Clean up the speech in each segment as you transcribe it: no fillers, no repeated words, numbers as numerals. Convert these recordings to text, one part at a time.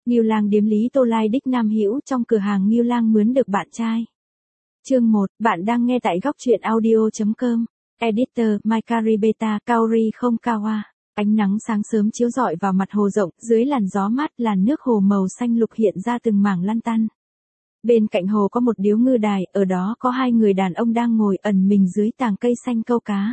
Ngưu Lang điếm Lý Tô Lai đích Nam Hữu trong cửa hàng Ngưu Lang mướn được bạn trai. Chương 1, bạn đang nghe tại góc truyện audio.com. Editor, Maikari Kaori không Kawa. Ánh nắng sáng sớm chiếu rọi vào mặt hồ rộng, dưới làn gió mát làn nước hồ màu xanh lục hiện ra từng mảng lăn tăn. Bên cạnh hồ có một điếu ngư đài, ở đó có hai người đàn ông đang ngồi ẩn mình dưới tàng cây xanh câu cá.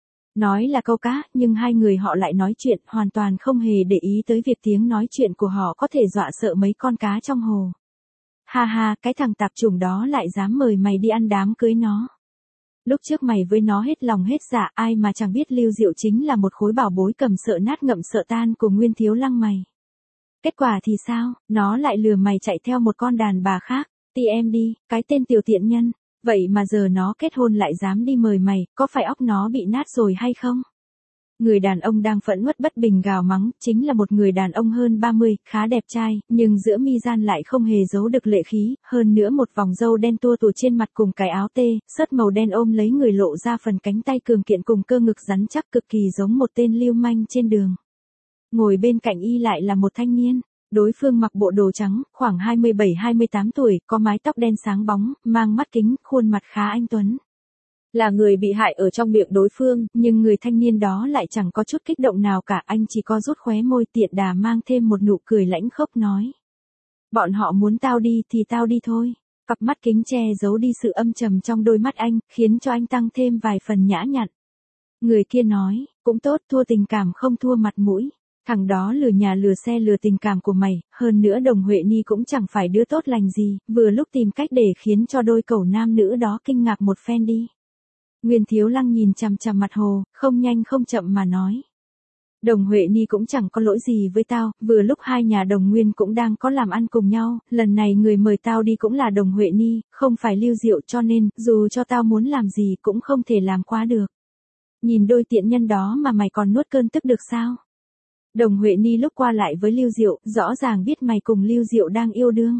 Nói là câu cá, nhưng hai người họ lại nói chuyện, hoàn toàn không hề để ý tới việc tiếng nói chuyện của họ có thể dọa sợ mấy con cá trong hồ. Ha ha, cái thằng tạp chủng đó lại dám mời mày đi ăn đám cưới nó. Lúc trước mày với nó hết lòng hết dạ, ai mà chẳng biết Lưu Diệu chính là một khối bảo bối cầm sợ nát ngậm sợ tan của Nguyên Thiếu Lăng mày. Kết quả thì sao, nó lại lừa mày chạy theo một con đàn bà khác, ti em đi, cái tên tiểu tiện nhân. Vậy mà giờ nó kết hôn lại dám đi mời mày, có phải óc nó bị nát rồi hay không? Người đàn ông đang phẫn uất bất bình gào mắng, chính là một người đàn ông hơn 30, khá đẹp trai, nhưng giữa mi gian lại không hề giấu được lệ khí, hơn nữa một vòng râu đen tua tủa trên mặt cùng cái áo tê, sớt màu đen ôm lấy người lộ ra phần cánh tay cường kiện cùng cơ ngực rắn chắc cực kỳ giống một tên lưu manh trên đường. Ngồi bên cạnh y lại là một thanh niên. Đối phương mặc bộ đồ trắng, khoảng 27-28 tuổi, có mái tóc đen sáng bóng, mang mắt kính, khuôn mặt khá anh tuấn. Là người bị hại ở trong miệng đối phương, nhưng người thanh niên đó lại chẳng có chút kích động nào cả, anh chỉ có rút khóe môi tiện đà mang thêm một nụ cười lãnh khốc nói. Bọn họ muốn tao đi thì tao đi thôi. Cặp mắt kính che giấu đi sự âm trầm trong đôi mắt anh, khiến cho anh tăng thêm vài phần nhã nhặn. Người kia nói, cũng tốt, thua tình cảm không thua mặt mũi. Thằng đó lừa nhà lừa xe lừa tình cảm của mày, hơn nữa Đồng Huệ Ni cũng chẳng phải đứa tốt lành gì, vừa lúc tìm cách để khiến cho đôi cẩu nam nữ đó kinh ngạc một phen đi. Nguyên Thiếu Lăng nhìn chằm chằm mặt hồ, không nhanh không chậm mà nói. Đồng Huệ Ni cũng chẳng có lỗi gì với tao, vừa lúc hai nhà Đồng Nguyên cũng đang có làm ăn cùng nhau, lần này người mời tao đi cũng là Đồng Huệ Ni, không phải Lưu Diệu, cho nên, dù cho tao muốn làm gì cũng không thể làm quá được. Nhìn đôi tiện nhân đó mà mày còn nuốt cơn tức được sao? Đồng Huệ Ni lúc qua lại với Lưu Diệu, rõ ràng biết mày cùng Lưu Diệu đang yêu đương.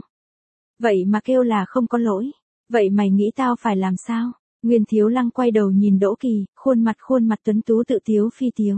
Vậy mà kêu là không có lỗi. Vậy mày nghĩ tao phải làm sao? Nguyên Thiếu Lăng quay đầu nhìn Đỗ Kỳ, khuôn mặt tuấn tú tự tiếu phi tiếu.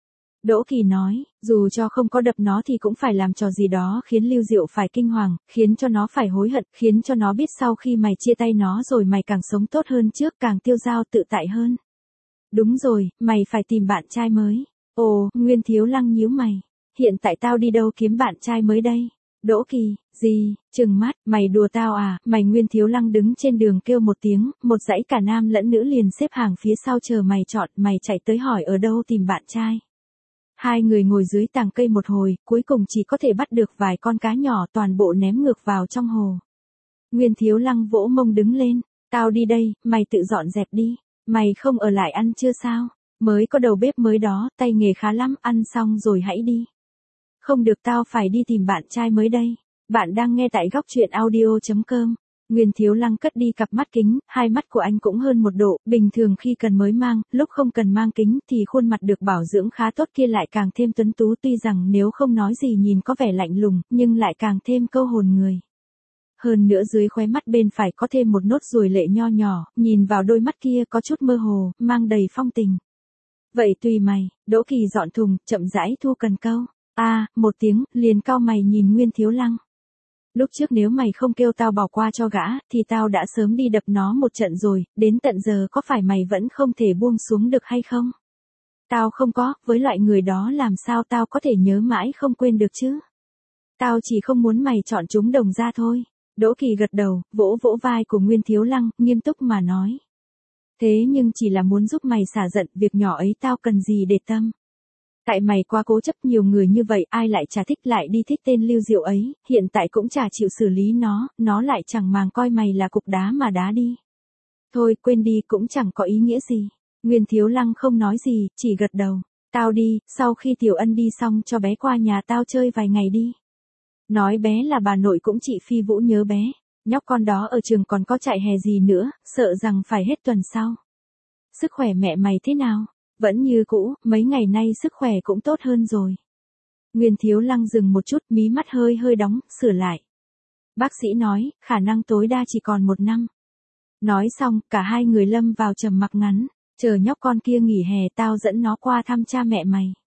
Đỗ Kỳ nói, dù cho không có đập nó thì cũng phải làm trò gì đó khiến Lưu Diệu phải kinh hoàng, khiến cho nó phải hối hận, khiến cho nó biết sau khi mày chia tay nó rồi mày càng sống tốt hơn trước, càng tiêu dao tự tại hơn. Đúng rồi, mày phải tìm bạn trai mới. Ồ, Nguyên Thiếu Lăng nhíu mày. Hiện tại tao đi đâu kiếm bạn trai mới đây? Đỗ Kỳ, gì, trừng mắt, mày đùa tao à? Mày Nguyên Thiếu Lăng đứng trên đường kêu một tiếng, một dãy cả nam lẫn nữ liền xếp hàng phía sau chờ mày chọn, mày chạy tới hỏi ở đâu tìm bạn trai. Hai người ngồi dưới tàng cây một hồi, cuối cùng chỉ có thể bắt được vài con cá nhỏ toàn bộ ném ngược vào trong hồ. Nguyên Thiếu Lăng vỗ mông đứng lên, tao đi đây, mày tự dọn dẹp đi, mày không ở lại ăn chưa sao? Mới có đầu bếp mới đó, tay nghề khá lắm, ăn xong rồi hãy đi. Không được, tao phải đi tìm bạn trai mới đây. Bạn đang nghe tại góc truyện audio.com. Nguyên Thiếu Lăng cất đi cặp mắt kính, hai mắt của anh cũng hơn một độ, bình thường khi cần mới mang, lúc không cần mang kính thì khuôn mặt được bảo dưỡng khá tốt kia lại càng thêm tuấn tú, tuy rằng nếu không nói gì nhìn có vẻ lạnh lùng, nhưng lại càng thêm câu hồn người. Hơn nữa dưới khóe mắt bên phải có thêm một nốt ruồi lệ nho nhỏ, nhìn vào đôi mắt kia có chút mơ hồ, mang đầy phong tình. Vậy tùy mày, Đỗ Kỳ dọn thùng, chậm rãi thu cần câu. Một tiếng, liền cau mày nhìn Nguyên Thiếu Lăng. Lúc trước nếu mày không kêu tao bỏ qua cho gã, thì tao đã sớm đi đập nó một trận rồi, đến tận giờ có phải mày vẫn không thể buông xuống được hay không? Tao không có, với loại người đó làm sao tao có thể nhớ mãi không quên được chứ? Tao chỉ không muốn mày chọn chúng đồng ra thôi. Đỗ Kỳ gật đầu, vỗ vỗ vai của Nguyên Thiếu Lăng, nghiêm túc mà nói. Thế nhưng chỉ là muốn giúp mày xả giận, việc nhỏ ấy tao cần gì để tâm. Tại mày quá cố chấp, nhiều người như vậy ai lại chả thích, lại đi thích tên Lưu Diệu ấy, hiện tại cũng chả chịu xử lý nó lại chẳng màng coi mày là cục đá mà đá đi. Thôi quên đi, cũng chẳng có ý nghĩa gì. Nguyên Thiếu Lăng không nói gì, chỉ gật đầu. Tao đi, sau khi Tiểu Ân đi xong cho bé qua nhà tao chơi vài ngày đi. Nói bé là bà nội cũng chị Phi Vũ nhớ bé. Nhóc con đó ở trường còn có chạy hè gì nữa, sợ rằng phải hết tuần sau. Sức khỏe mẹ mày thế nào? Vẫn như cũ, mấy ngày nay sức khỏe cũng tốt hơn rồi. Nguyên Thiếu Lăng dừng một chút, mí mắt hơi hơi đóng, sửa lại. Bác sĩ nói, khả năng tối đa chỉ còn 1 năm. Nói xong, cả hai người lâm vào trầm mặc ngắn. Chờ nhóc con kia nghỉ hè tao dẫn nó qua thăm cha mẹ mày.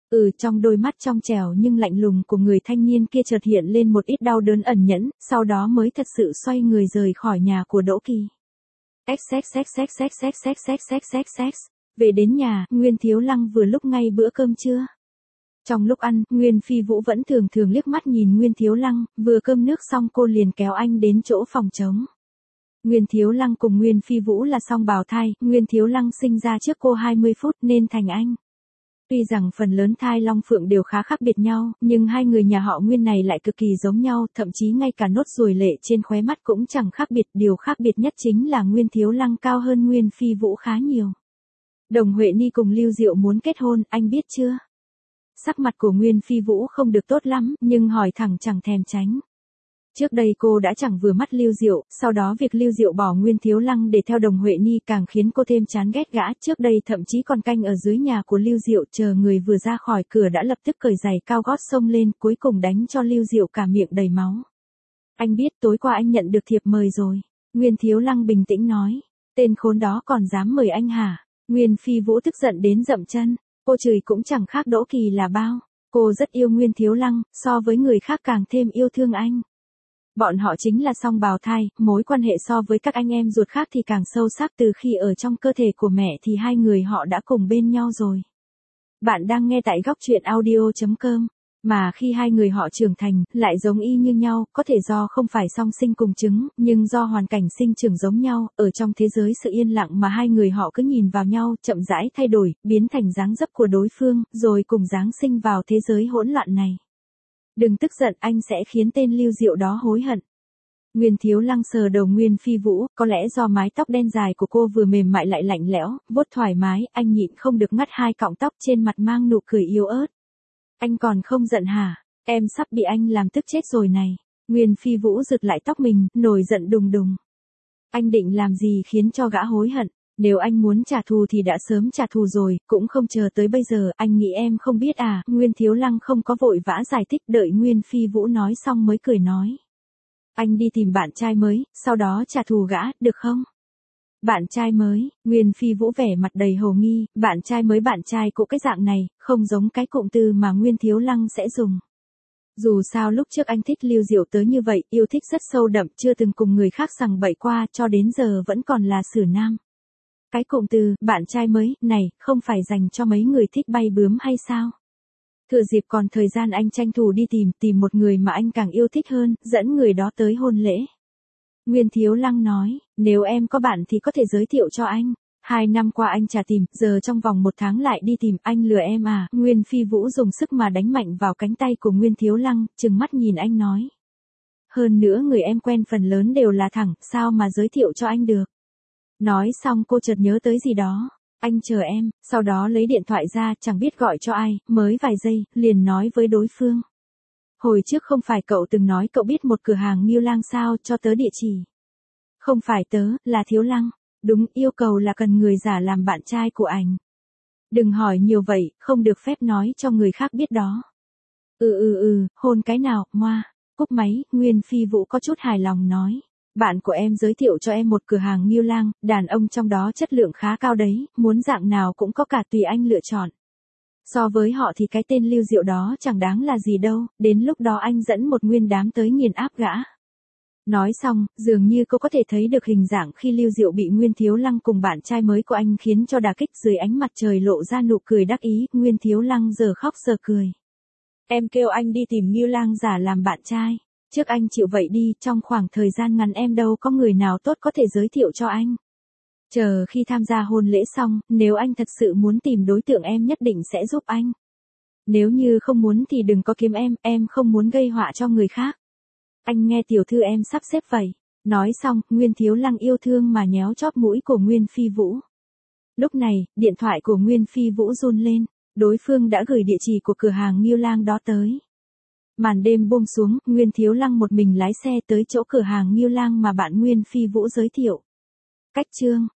Trong đôi mắt trong trẻo nhưng lạnh lùng của người thanh niên kia chợt hiện lên một ít đau đớn ẩn nhẫn, sau đó mới thật sự xoay người rời khỏi nhà của Đỗ Kỳ. Về đến nhà, Nguyên Thiếu Lăng vừa lúc ngay bữa cơm trưa. Trong lúc ăn, Nguyên Phi Vũ vẫn thường thường liếc mắt nhìn Nguyên Thiếu Lăng, vừa cơm nước xong cô liền kéo anh đến chỗ phòng trống. Nguyên Thiếu Lăng cùng Nguyên Phi Vũ là song bào thai, Nguyên Thiếu Lăng sinh ra trước cô 20 phút nên thành anh. Tuy rằng phần lớn thai long phượng đều khá khác biệt nhau, nhưng hai người nhà họ Nguyên này lại cực kỳ giống nhau, thậm chí ngay cả nốt ruồi lệ trên khóe mắt cũng chẳng khác biệt. Điều khác biệt nhất chính là Nguyên Thiếu Lăng cao hơn Nguyên Phi Vũ khá nhiều. Đồng Huệ Ni cùng Lưu Diệu muốn kết hôn, anh biết chưa? Sắc mặt của Nguyên Phi Vũ không được tốt lắm, nhưng hỏi thẳng chẳng thèm tránh. Trước đây cô đã chẳng vừa mắt Lưu Diệu, sau đó việc Lưu Diệu bỏ Nguyên Thiếu Lăng để theo Đồng Huệ Ni càng khiến cô thêm chán ghét gã. Trước đây thậm chí còn canh ở dưới nhà của Lưu Diệu, chờ người vừa ra khỏi cửa đã lập tức cởi giày cao gót xông lên, cuối cùng đánh cho Lưu Diệu cả miệng đầy máu. Anh biết tối qua anh nhận được thiệp mời rồi. Nguyên Thiếu Lăng bình tĩnh nói. Tên khốn đó còn dám mời anh hả? Nguyên Phi Vũ tức giận đến dậm chân. Cô chửi cũng chẳng khác Đỗ Kỳ là bao. Cô rất yêu Nguyên Thiếu Lăng, so với người khác càng thêm yêu thương anh. Bọn họ chính là song bào thai, mối quan hệ so với các anh em ruột khác thì càng sâu sắc, từ khi ở trong cơ thể của mẹ thì hai người họ đã cùng bên nhau rồi. Bạn đang nghe tại góc truyện audio.com. Mà khi hai người họ trưởng thành, lại giống y như nhau, có thể do không phải song sinh cùng trứng, nhưng do hoàn cảnh sinh trưởng giống nhau, ở trong thế giới sự yên lặng mà hai người họ cứ nhìn vào nhau, chậm rãi thay đổi, biến thành dáng dấp của đối phương, rồi cùng giáng sinh vào thế giới hỗn loạn này. Đừng tức giận, anh sẽ khiến tên Lưu Diệu đó hối hận. Nguyên Thiếu Lăng sờ đầu Nguyên Phi Vũ, có lẽ do mái tóc đen dài của cô vừa mềm mại lại lạnh lẽo, vuốt thoải mái, anh nhịn không được ngắt hai cọng tóc, trên mặt mang nụ cười yếu ớt. Anh còn không giận hả? Em sắp bị anh làm tức chết rồi này. Nguyên Phi Vũ giật lại tóc mình, nổi giận đùng đùng. Anh định làm gì khiến cho gã hối hận? Nếu anh muốn trả thù thì đã sớm trả thù rồi, cũng không chờ tới bây giờ. Anh nghĩ em không biết à? Nguyên Thiếu Lăng không có vội vã giải thích, đợi Nguyên Phi Vũ nói xong mới cười nói. Anh đi tìm bạn trai mới, sau đó trả thù gã, được không? Bạn trai mới? Nguyên Phi Vũ vẻ mặt đầy hồ nghi. Bạn trai mới, bạn trai cũ, cái dạng này không giống cái cụm từ mà Nguyên Thiếu Lăng sẽ dùng. Dù sao lúc trước anh thích Lưu Diệu tới như vậy, yêu thích rất sâu đậm, chưa từng cùng người khác sằng bậy qua, cho đến giờ vẫn còn là xử nam. Cái cụm từ bạn trai mới này không phải dành cho mấy người thích bay bướm hay sao? Thừa dịp còn thời gian, anh tranh thủ đi tìm một người mà anh càng yêu thích hơn, dẫn người đó tới hôn lễ. Nguyên Thiếu Lăng nói, nếu em có bạn thì có thể giới thiệu cho anh. 2 năm qua anh chả tìm, giờ trong vòng 1 tháng lại đi tìm, anh lừa em à? Nguyên Phi Vũ dùng sức mà đánh mạnh vào cánh tay của Nguyên Thiếu Lăng, trừng mắt nhìn anh nói. Hơn nữa người em quen phần lớn đều là thẳng, sao mà giới thiệu cho anh được? Nói xong cô chợt nhớ tới gì đó. Anh chờ em, sau đó lấy điện thoại ra, chẳng biết gọi cho ai, mới vài giây, liền nói với đối phương. Hồi trước không phải cậu từng nói cậu biết một cửa hàng Ngưu Lang sao, cho tớ địa chỉ. Không phải tớ, là Thiếu Lăng. Đúng, yêu cầu là cần người giả làm bạn trai của anh. Đừng hỏi nhiều vậy, không được phép nói cho người khác biết đó. Hôn cái nào, moa. Cúp máy, Nguyên Phi Vũ có chút hài lòng nói. Bạn của em giới thiệu cho em một cửa hàng Ngưu Lang, đàn ông trong đó chất lượng khá cao đấy, muốn dạng nào cũng có cả, tùy anh lựa chọn. So với họ thì cái tên Lưu Diệu đó chẳng đáng là gì đâu, đến lúc đó anh dẫn một nguyên đám tới nghiền áp gã. Nói xong, dường như cô có thể thấy được hình dạng khi Lưu Diệu bị Nguyên Thiếu Lăng cùng bạn trai mới của anh khiến cho đả kích, dưới ánh mặt trời lộ ra nụ cười đắc ý. Nguyên Thiếu Lăng giờ khóc giờ cười. Em kêu anh đi tìm Ngưu Lang giả làm bạn trai. Trước anh chịu vậy đi, trong khoảng thời gian ngắn em đâu có người nào tốt có thể giới thiệu cho anh. Chờ khi tham gia hôn lễ xong, nếu anh thật sự muốn tìm đối tượng em nhất định sẽ giúp anh. Nếu như không muốn thì đừng có kiếm em không muốn gây họa cho người khác. Anh nghe tiểu thư em sắp xếp vậy. Nói xong, Nguyên Thiếu Lăng yêu thương mà nhéo chóp mũi của Nguyên Phi Vũ. Lúc này, điện thoại của Nguyên Phi Vũ run lên, đối phương đã gửi địa chỉ của cửa hàng Ngưu Lang đó tới. Màn đêm buông xuống, Nguyên Thiếu Lăng một mình lái xe tới chỗ cửa hàng Ngưu Lang mà bạn Nguyên Phi Vũ giới thiệu. Cách chương